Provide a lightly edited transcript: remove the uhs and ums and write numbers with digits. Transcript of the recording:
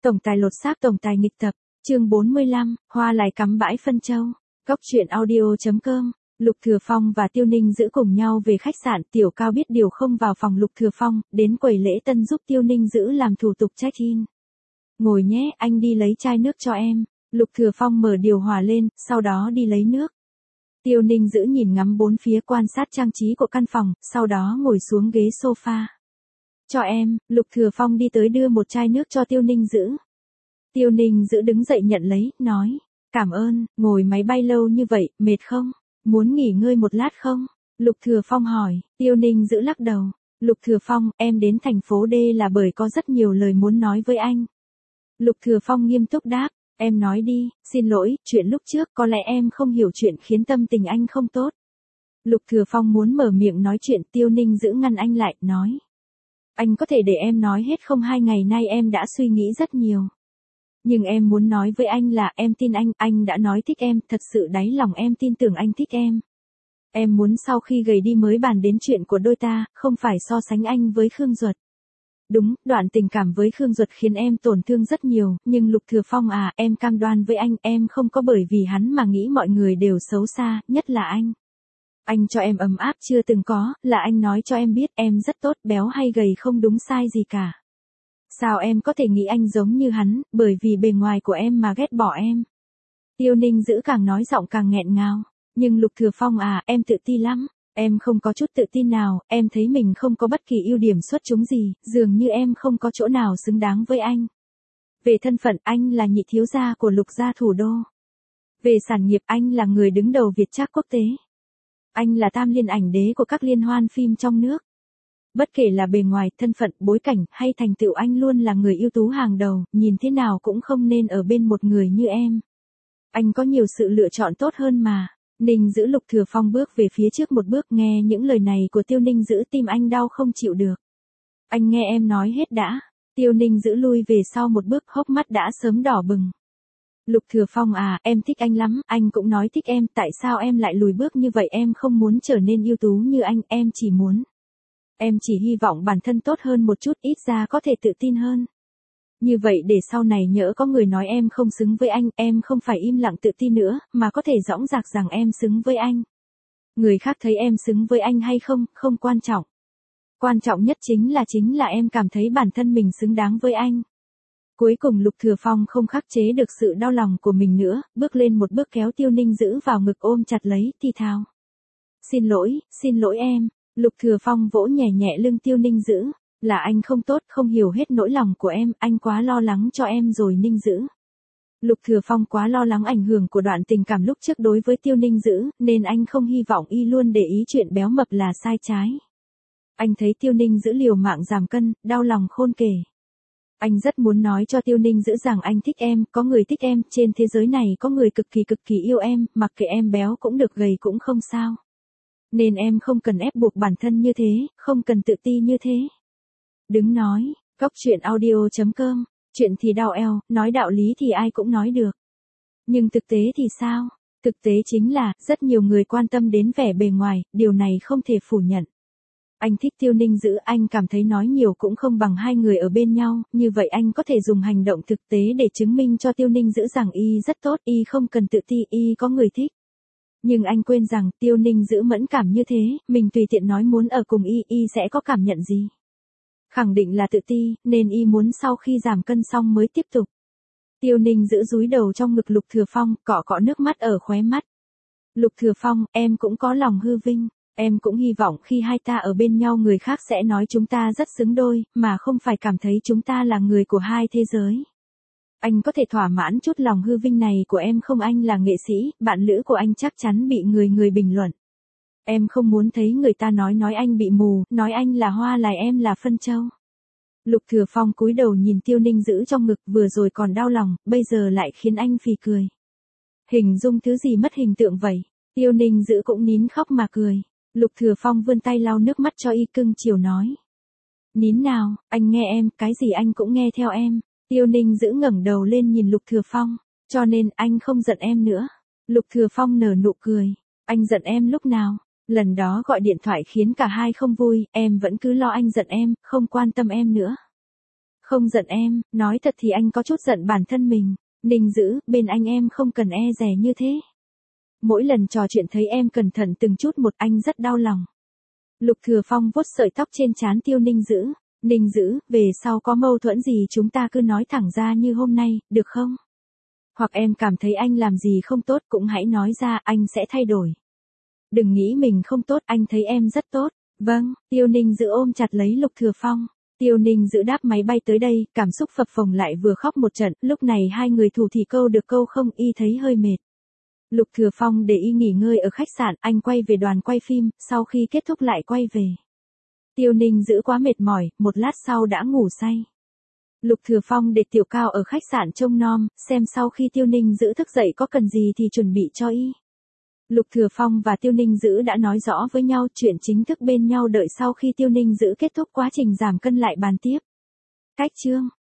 Tổng tài lột xác tổng tài nghịch tập, chương 45, hoa lại cắm bãi phân châu. Góc truyện audio.com. Lục Thừa Phong và Tiêu Ninh giữ cùng nhau về khách sạn, Tiểu Cao biết điều không vào phòng Lục Thừa Phong, đến quầy lễ tân giúp Tiêu Ninh giữ làm thủ tục check-in. Ngồi nhé, anh đi lấy chai nước cho em. Lục Thừa Phong mở điều hòa lên, sau đó đi lấy nước. Tiêu Ninh giữ nhìn ngắm bốn phía quan sát trang trí của căn phòng, sau đó ngồi xuống ghế sofa. Cho em, Lục Thừa Phong đi tới đưa một chai nước cho Tiêu Ninh giữ. Tiêu Ninh giữ đứng dậy nhận lấy, nói, cảm ơn, ngồi máy bay lâu như vậy, mệt không? Muốn nghỉ ngơi một lát không? Lục Thừa Phong hỏi, Tiêu Ninh giữ lắc đầu. Lục Thừa Phong, em đến thành phố D là bởi có rất nhiều lời muốn nói với anh. Lục Thừa Phong nghiêm túc đáp, em nói đi, xin lỗi, chuyện lúc trước có lẽ em không hiểu chuyện khiến tâm tình anh không tốt. Lục Thừa Phong muốn mở miệng nói chuyện, Tiêu Ninh giữ ngăn anh lại, nói. Anh có thể để em nói hết không? 2 ngày nay em đã suy nghĩ rất nhiều. Nhưng em muốn nói với anh là em tin anh đã nói thích em, thật sự đáy lòng em tin tưởng anh thích em. Em muốn sau khi gầy đi mới bàn đến chuyện của đôi ta, không phải so sánh anh với Khương Duật. Đúng, đoạn tình cảm với Khương Duật khiến em tổn thương rất nhiều, nhưng Lục Thừa Phong à, em cam đoan với anh, em không có bởi vì hắn mà nghĩ mọi người đều xấu xa, nhất là anh. Anh cho em ấm áp chưa từng có, là anh nói cho em biết em rất tốt, béo hay gầy không đúng sai gì cả. Sao em có thể nghĩ anh giống như hắn, bởi vì bề ngoài của em mà ghét bỏ em. Tiêu Ninh giữ càng nói giọng càng nghẹn ngào. Nhưng Lục Thừa Phong à, em tự ti lắm. Em không có chút tự tin nào, em thấy mình không có bất kỳ ưu điểm xuất chúng gì, dường như em không có chỗ nào xứng đáng với anh. Về thân phận, anh là nhị thiếu gia của Lục gia thủ đô. Về sản nghiệp, anh là người đứng đầu Việt Trác quốc tế. Anh là tam liên ảnh đế của các liên hoan phim trong nước. Bất kể là bề ngoài, thân phận, bối cảnh, hay thành tựu, anh luôn là người ưu tú hàng đầu, nhìn thế nào cũng không nên ở bên một người như em. Anh có nhiều sự lựa chọn tốt hơn mà. Ninh giữ Lục Thừa Phong bước về phía trước một bước, nghe những lời này của Tiêu Ninh giữ tim anh đau không chịu được. Anh nghe em nói hết đã. Tiêu Ninh giữ lui về sau một bước, hốc mắt đã sớm đỏ bừng. Lục Thừa Phong à, em thích anh lắm, anh cũng nói thích em, tại sao em lại lùi bước như vậy? Em không muốn trở nên ưu tú như anh, em chỉ hy vọng bản thân tốt hơn một chút, ít ra có thể tự tin hơn. Như vậy để sau này nhỡ có người nói em không xứng với anh, em không phải im lặng tự ti nữa, mà có thể dõng dạc rằng em xứng với anh. Người khác thấy em xứng với anh hay không, không quan trọng. Quan trọng nhất chính là em cảm thấy bản thân mình xứng đáng với anh. Cuối cùng Lục Thừa Phong không khắc chế được sự đau lòng của mình nữa, bước lên một bước kéo Tiêu Ninh giữ vào ngực ôm chặt lấy, thì thào. Xin lỗi em. Lục Thừa Phong vỗ nhẹ nhẹ lưng Tiêu Ninh giữ. Là anh không tốt, không hiểu hết nỗi lòng của em, anh quá lo lắng cho em rồi Ninh giữ. Lục Thừa Phong quá lo lắng ảnh hưởng của đoạn tình cảm lúc trước đối với Tiêu Ninh giữ, nên anh không hy vọng y luôn để ý chuyện béo mập là sai trái. Anh thấy Tiêu Ninh giữ liều mạng giảm cân, đau lòng khôn kể. Anh rất muốn nói cho Tiêu Ninh giữ rằng anh thích em, có người thích em, trên thế giới này có người cực kỳ yêu em, mặc kệ em béo cũng được gầy cũng không sao. Nên em không cần ép buộc bản thân như thế, không cần tự ti như thế. Đứng nói, góc truyện audio.com, chuyện thì đau eo, nói đạo lý thì ai cũng nói được. Nhưng thực tế thì sao? Thực tế chính là, rất nhiều người quan tâm đến vẻ bề ngoài, điều này không thể phủ nhận. Anh thích Tiêu Ninh giữ, anh cảm thấy nói nhiều cũng không bằng hai người ở bên nhau, như vậy anh có thể dùng hành động thực tế để chứng minh cho Tiêu Ninh giữ rằng y rất tốt, y không cần tự ti, y có người thích. Nhưng anh quên rằng, Tiêu Ninh giữ mẫn cảm như thế, mình tùy tiện nói muốn ở cùng y sẽ có cảm nhận gì? Khẳng định là tự ti, nên y muốn sau khi giảm cân xong mới tiếp tục. Tiêu Ninh giữ dúi đầu trong ngực Lục Thừa Phong, cọ cọ nước mắt ở khóe mắt. Lục Thừa Phong, em cũng có lòng hư vinh, em cũng hy vọng khi hai ta ở bên nhau người khác sẽ nói chúng ta rất xứng đôi, mà không phải cảm thấy chúng ta là người của hai thế giới. Anh có thể thỏa mãn chút lòng hư vinh này của em không? Anh là nghệ sĩ, bạn lữ của anh chắc chắn bị người bình luận. Em không muốn thấy người ta nói anh bị mù, nói anh là hoa lại em là phân châu. Lục Thừa Phong cúi đầu nhìn Tiêu Ninh giữ trong ngực, vừa rồi còn đau lòng, bây giờ lại khiến anh phì cười. Hình dung thứ gì mất hình tượng vậy? Tiêu Ninh giữ cũng nín khóc mà cười. Lục Thừa Phong vươn tay lau nước mắt cho y, cưng chiều nói. Nín nào, anh nghe em, cái gì anh cũng nghe theo em. Tiêu Ninh giữ ngẩng đầu lên nhìn Lục Thừa Phong, cho nên anh không giận em nữa. Lục Thừa Phong nở nụ cười. Anh giận em lúc nào? Lần đó gọi điện thoại khiến cả hai không vui, em vẫn cứ lo anh giận em, không quan tâm em nữa. Không giận em, nói thật thì anh có chút giận bản thân mình. Ninh Dữ, bên anh em không cần e dè như thế. Mỗi lần trò chuyện thấy em cẩn thận từng chút một anh rất đau lòng. Lục Thừa Phong vuốt sợi tóc trên trán Tiêu Ninh Dữ. Ninh Dữ, về sau có mâu thuẫn gì chúng ta cứ nói thẳng ra như hôm nay, được không? Hoặc em cảm thấy anh làm gì không tốt cũng hãy nói ra, anh sẽ thay đổi. Đừng nghĩ mình không tốt, anh thấy em rất tốt. Vâng, Tiêu Ninh Dữ ôm chặt lấy Lục Thừa Phong. Tiêu Ninh Dữ đáp máy bay tới đây, cảm xúc phập phồng lại vừa khóc một trận, lúc này hai người thủ thỉ câu được câu không, y thấy hơi mệt. Lục Thừa Phong để y nghỉ ngơi ở khách sạn, anh quay về đoàn quay phim, sau khi kết thúc lại quay về. Tiêu Ninh Dữ quá mệt mỏi, một lát sau đã ngủ say. Lục Thừa Phong để Tiểu Cao ở khách sạn trông nom, xem sau khi Tiêu Ninh Dữ thức dậy có cần gì thì chuẩn bị cho y. Lục Thừa Phong và Tiêu Ninh Dữ đã nói rõ với nhau chuyện chính thức bên nhau, đợi sau khi Tiêu Ninh Dữ kết thúc quá trình giảm cân lại bàn tiếp. Cách chương